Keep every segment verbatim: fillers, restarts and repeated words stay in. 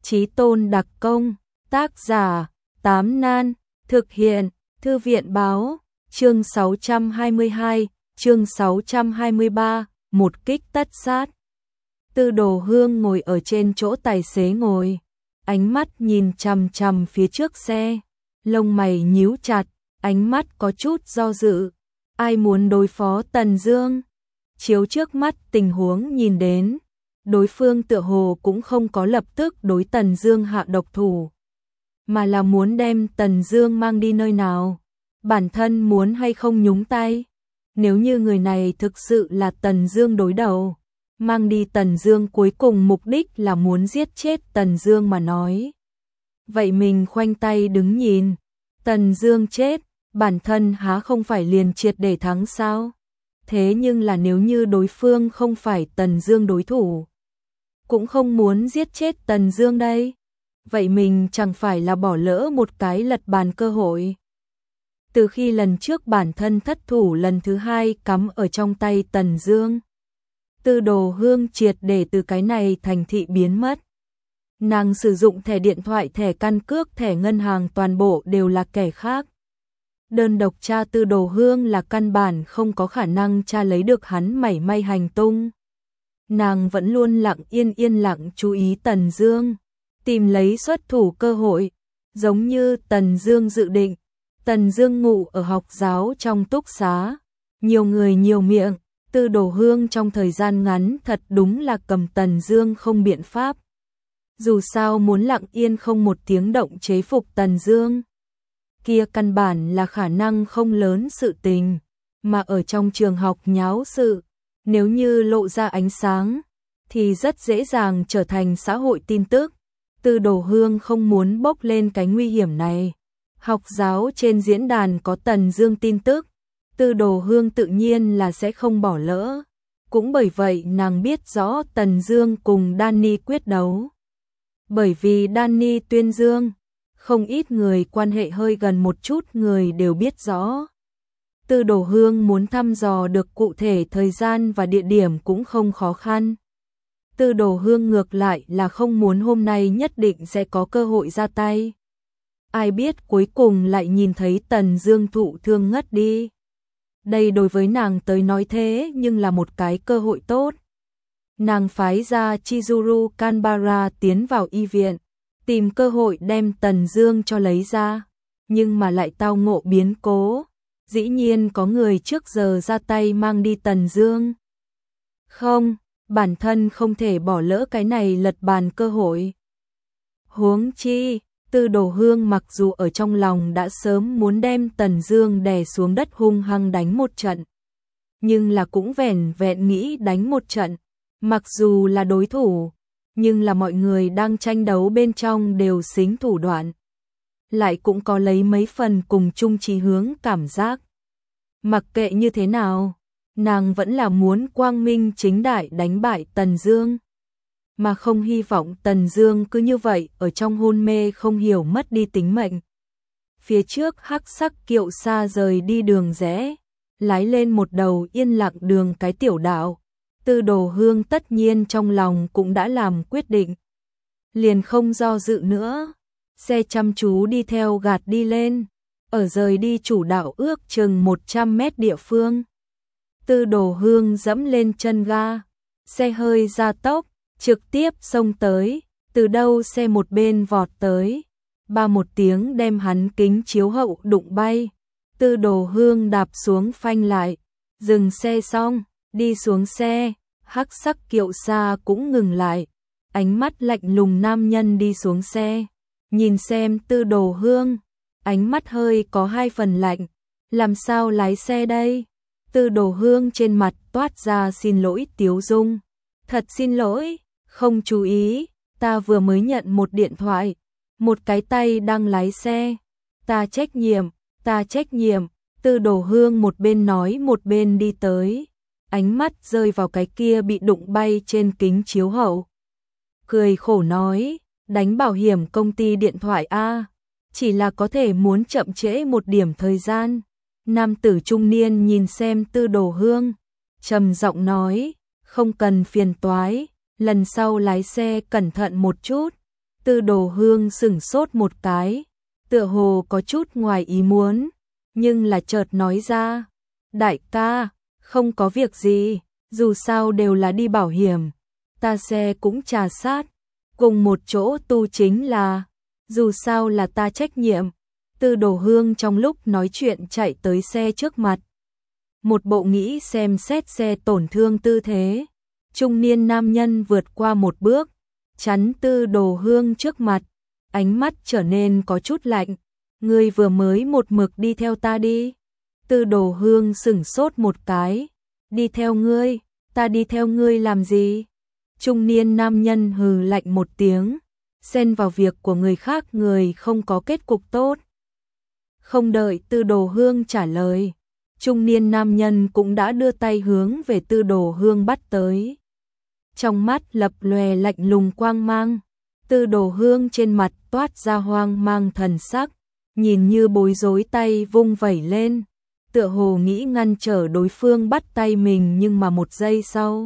Chí tôn đặc công, tác giả, Tám Nan, thực hiện, Thư viện báo, chương sáu trăm hai mươi hai, chương sáu trăm hai mươi ba, một kích tất sát. Tư Đồ Hương ngồi ở trên chỗ tài xế ngồi, ánh mắt nhìn chằm chằm phía trước xe, lông mày nhíu chặt, ánh mắt có chút do dự. Ai muốn đối phó Tần Dương? Chiếu trước mắt tình huống nhìn đến, đối phương tựa hồ cũng không có lập tức đối Tần Dương hạ độc thủ, mà là muốn đem Tần Dương mang đi nơi nào, bản thân muốn hay không nhúng tay. Nếu như người này thực sự là Tần Dương đối đầu, mang đi Tần Dương cuối cùng mục đích là muốn giết chết Tần Dương mà nói, vậy mình khoanh tay đứng nhìn, Tần Dương chết, bản thân há không phải liền triệt để thắng sao? Thế nhưng là nếu như đối phương không phải Tần Dương đối thủ, cũng không muốn giết chết Tần Dương đây, vậy mình chẳng phải là bỏ lỡ một cái lật bàn cơ hội. Từ khi lần trước bản thân thất thủ lần thứ hai cắm ở trong tay Tần Dương, Tư Đồ Hương triệt để từ cái này thành thị biến mất. Nàng sử dụng thẻ điện thoại, thẻ căn cước, thẻ ngân hàng toàn bộ đều là kẻ khác. Đơn độc tra Tư Đồ Hương là căn bản không có khả năng tra lấy được hắn mảy may hành tung. Nàng vẫn luôn lặng yên yên lặng chú ý Tần Dương, tìm lấy xuất thủ cơ hội, giống như Tần Dương dự định. Tần Dương ngủ ở học giáo trong túc xá, nhiều người nhiều miệng, Tư Đồ Hương trong thời gian ngắn thật đúng là cầm Tần Dương không biện pháp. Dù sao muốn lặng yên không một tiếng động chế phục Tần Dương, kia căn bản là khả năng không lớn sự tình, mà ở trong trường học nháo sự, nếu như lộ ra ánh sáng, thì rất dễ dàng trở thành xã hội tin tức. Tư Đồ Hương không muốn bốc lên cái nguy hiểm này. Học giáo trên diễn đàn có Tần Dương tin tức, Tư Đồ Hương tự nhiên là sẽ không bỏ lỡ. Cũng bởi vậy nàng biết rõ Tần Dương cùng Danny quyết đấu. Bởi vì Danny tuyên dương, không ít người quan hệ hơi gần một chút người đều biết rõ. Tư Đồ Hương muốn thăm dò được cụ thể thời gian và địa điểm cũng không khó khăn. Tư Đồ Hương ngược lại là không muốn hôm nay nhất định sẽ có cơ hội ra tay. Ai biết cuối cùng lại nhìn thấy Tần Dương thụ thương ngất đi. Đây đối với nàng tới nói thế nhưng là một cái cơ hội tốt. Nàng phái ra Chizuru Kanbara tiến vào y viện, tìm cơ hội đem Tần Dương cho lấy ra, nhưng mà lại tao ngộ biến cố. Dĩ nhiên có người trước giờ ra tay mang đi Tần Dương. Không, bản thân không thể bỏ lỡ cái này lật bàn cơ hội. Huống chi, Tư Đồ Hương mặc dù ở trong lòng đã sớm muốn đem Tần Dương đè xuống đất hung hăng đánh một trận, nhưng là cũng vẻn vẹn nghĩ đánh một trận, mặc dù là đối thủ, nhưng là mọi người đang tranh đấu bên trong đều xính thủ đoạn, lại cũng có lấy mấy phần cùng chung chí hướng cảm giác. Mặc kệ như thế nào, nàng vẫn là muốn quang minh chính đại đánh bại Tần Dương, mà không hy vọng Tần Dương cứ như vậy ở trong hôn mê không hiểu mất đi tính mệnh. Phía trước hắc sắc kiệu xa rời đi đường rẽ, lái lên một đầu yên lặng đường cái tiểu đạo. Tư Đồ Hương tất nhiên trong lòng cũng đã làm quyết định, liền không do dự nữa, xe chăm chú đi theo gạt đi lên, ở rời đi chủ đạo ước chừng một trăm mét địa phương. Tư Đồ Hương dẫm lên chân ga, xe hơi gia tốc, trực tiếp xông tới, từ đâu xe một bên vọt tới, ba một tiếng đem hắn kính chiếu hậu đụng bay. Tư Đồ Hương đạp xuống phanh lại, dừng xe xong, đi xuống xe, hắc sắc kiệu xa cũng ngừng lại, ánh mắt lạnh lùng nam nhân đi xuống xe, nhìn xem Tư Đồ Hương, ánh mắt hơi có hai phần lạnh, làm sao lái xe đây? Tư Đồ Hương trên mặt toát ra xin lỗi tiếu dung, thật xin lỗi, không chú ý, ta vừa mới nhận một điện thoại, một cái tay đang lái xe, ta trách nhiệm, ta trách nhiệm. Tư Đồ Hương một bên nói một bên đi tới, ánh mắt rơi vào cái kia bị đụng bay trên kính chiếu hậu. Cười khổ nói, đánh bảo hiểm công ty điện thoại a, chỉ là có thể muốn chậm trễ một điểm thời gian. Nam tử trung niên nhìn xem Tư Đồ Hương, trầm giọng nói, không cần phiền toái, lần sau lái xe cẩn thận một chút. Tư Đồ Hương sững sốt một cái, tựa hồ có chút ngoài ý muốn, nhưng là chợt nói ra, đại ca, không có việc gì, dù sao đều là đi bảo hiểm, ta xe cũng trà sát, cùng một chỗ tu chính là, dù sao là ta trách nhiệm. Tư Đồ Hương trong lúc nói chuyện chạy tới xe trước mặt. Một bộ nghĩ xem xét xe tổn thương tư thế. Trung niên nam nhân vượt qua một bước, chắn Tư Đồ Hương trước mặt, ánh mắt trở nên có chút lạnh. Ngươi vừa mới một mực đi theo ta đi. Tư Đồ Hương sững sốt một cái. Đi theo ngươi, ta đi theo ngươi làm gì? Trung niên nam nhân hừ lạnh một tiếng, xen vào việc của người khác người không có kết cục tốt. Không đợi Tư Đồ Hương trả lời, trung niên nam nhân cũng đã đưa tay hướng về Tư Đồ Hương bắt tới. Trong mắt lập lòe lạnh lùng quang mang, Tư Đồ Hương trên mặt toát ra hoang mang thần sắc, nhìn như bối rối tay vung vẩy lên, tựa hồ nghĩ ngăn trở đối phương bắt tay mình, nhưng mà một giây sau,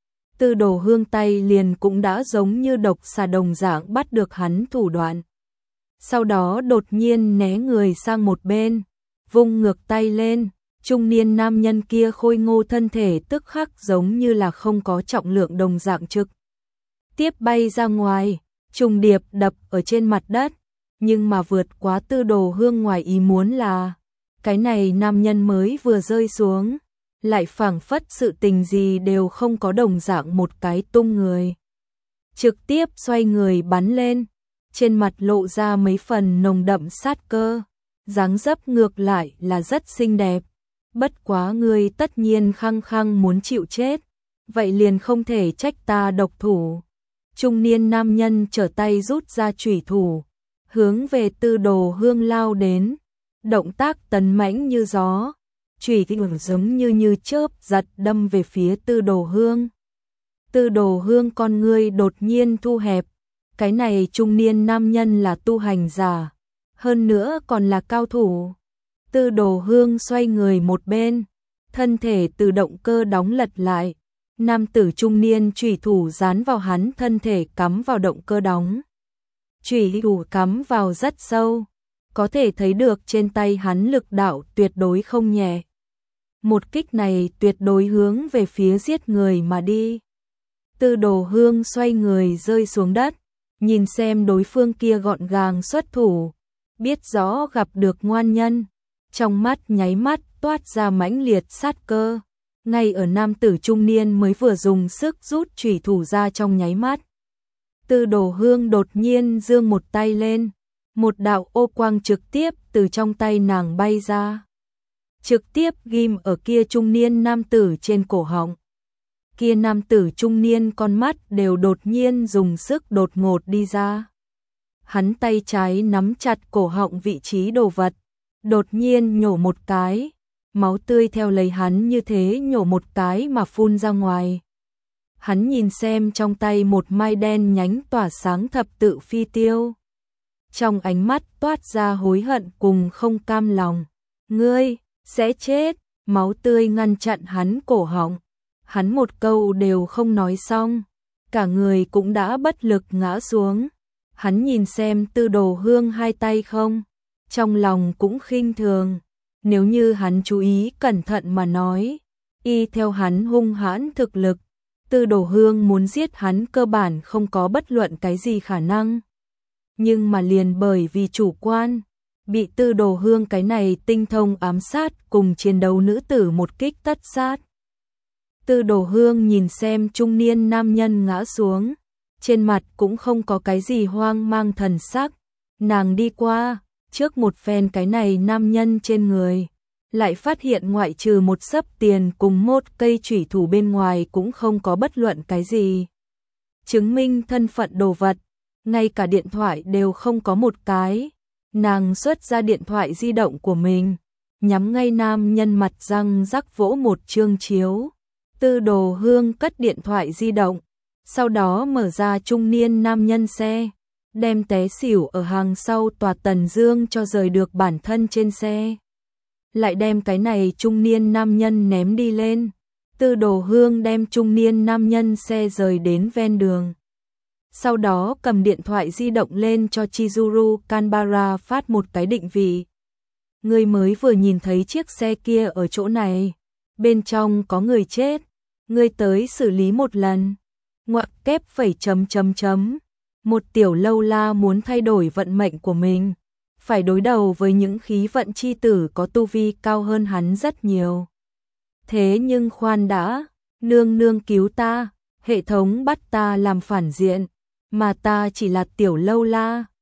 Tư Đồ Hương tay liền cũng đã giống như độc xà đồng dạng bắt được hắn thủ đoạn. Sau đó đột nhiên né người sang một bên, vung ngược tay lên, trung niên nam nhân kia khôi ngô thân thể tức khắc giống như là không có trọng lượng đồng dạng trực tiếp bay ra ngoài, trùng điệp đập ở trên mặt đất, nhưng mà vượt quá Tư Đồ Hương ngoài ý muốn là, cái này nam nhân mới vừa rơi xuống, lại phảng phất sự tình gì đều không có đồng dạng một cái tung người. Trực tiếp xoay người bắn lên, trên mặt lộ ra mấy phần nồng đậm sát cơ, dáng dấp ngược lại là rất xinh đẹp. Bất quá ngươi tất nhiên khăng khăng muốn chịu chết, vậy liền không thể trách ta độc thủ. Trung niên nam nhân trở tay rút ra chủy thủ, hướng về Tư Đồ Hương lao đến, động tác tấn mãnh như gió, chủy thủ giống như như chớp giật đâm về phía Tư Đồ Hương. Tư Đồ Hương con ngươi đột nhiên thu hẹp, cái này trung niên nam nhân là tu hành giả, hơn nữa còn là cao thủ. Tư Đồ Hương xoay người một bên, thân thể từ động cơ đóng lật lại, nam tử trung niên chủy thủ dán vào hắn thân thể cắm vào động cơ đóng. Chủy thủ cắm vào rất sâu, có thể thấy được trên tay hắn lực đạo tuyệt đối không nhẹ. Một kích này tuyệt đối hướng về phía giết người mà đi. Tư Đồ Hương xoay người rơi xuống đất, nhìn xem đối phương kia gọn gàng xuất thủ, biết rõ gặp được ngoan nhân, trong mắt nháy mắt toát ra mãnh liệt sát cơ. Ngay ở nam tử trung niên mới vừa dùng sức rút chủy thủ ra trong nháy mắt, Tư Đồ Hương đột nhiên giương một tay lên, một đạo ô quang trực tiếp từ trong tay nàng bay ra, trực tiếp ghim ở kia trung niên nam tử trên cổ họng. Kia nam tử trung niên con mắt đều đột nhiên dùng sức đột ngột đi ra. Hắn tay trái nắm chặt cổ họng vị trí đồ vật, đột nhiên nhổ một cái, máu tươi theo lấy hắn như thế nhổ một cái mà phun ra ngoài. Hắn nhìn xem trong tay một mai đen nhánh tỏa sáng thập tự phi tiêu, trong ánh mắt toát ra hối hận cùng không cam lòng. Ngươi sẽ chết. Máu tươi ngăn chặn hắn cổ họng, hắn một câu đều không nói xong, cả người cũng đã bất lực ngã xuống. Hắn nhìn xem Tư Đồ Hương hai tay không, trong lòng cũng khinh thường. Nếu như hắn chú ý cẩn thận mà nói, y theo hắn hung hãn thực lực, Tư Đồ Hương muốn giết hắn cơ bản không có bất luận cái gì khả năng. Nhưng mà liền bởi vì chủ quan, bị Tư Đồ Hương cái này tinh thông ám sát cùng chiến đấu nữ tử một kích tất sát. Tư Đồ Hương nhìn xem trung niên nam nhân ngã xuống, trên mặt cũng không có cái gì hoang mang thần sắc, nàng đi qua, trước một phen cái này nam nhân trên người, lại phát hiện ngoại trừ một xấp tiền cùng một cây chủy thủ bên ngoài cũng không có bất luận cái gì chứng minh thân phận đồ vật, ngay cả điện thoại đều không có một cái. Nàng xuất ra điện thoại di động của mình, nhắm ngay nam nhân mặt răng rắc vỗ một chương chiếu. Tư Đồ Hương cất điện thoại di động, sau đó mở ra trung niên nam nhân xe, đem té xỉu ở hàng sau tòa Tần Dương cho rời được bản thân trên xe. Lại đem cái này trung niên nam nhân ném đi lên. Tư Đồ Hương đem trung niên nam nhân xe rời đến ven đường. Sau đó cầm điện thoại di động lên cho Chizuru Kanbara phát một cái định vị. Ngươi mới vừa nhìn thấy chiếc xe kia ở chỗ này, bên trong có người chết, ngươi tới xử lý một lần. Ngoặc kép phẩy chấm chấm chấm. Một tiểu lâu la muốn thay đổi vận mệnh của mình, phải đối đầu với những khí vận chi tử có tu vi cao hơn hắn rất nhiều. Thế nhưng khoan đã, nương nương cứu ta, hệ thống bắt ta làm phản diện, mà ta chỉ là tiểu lâu la,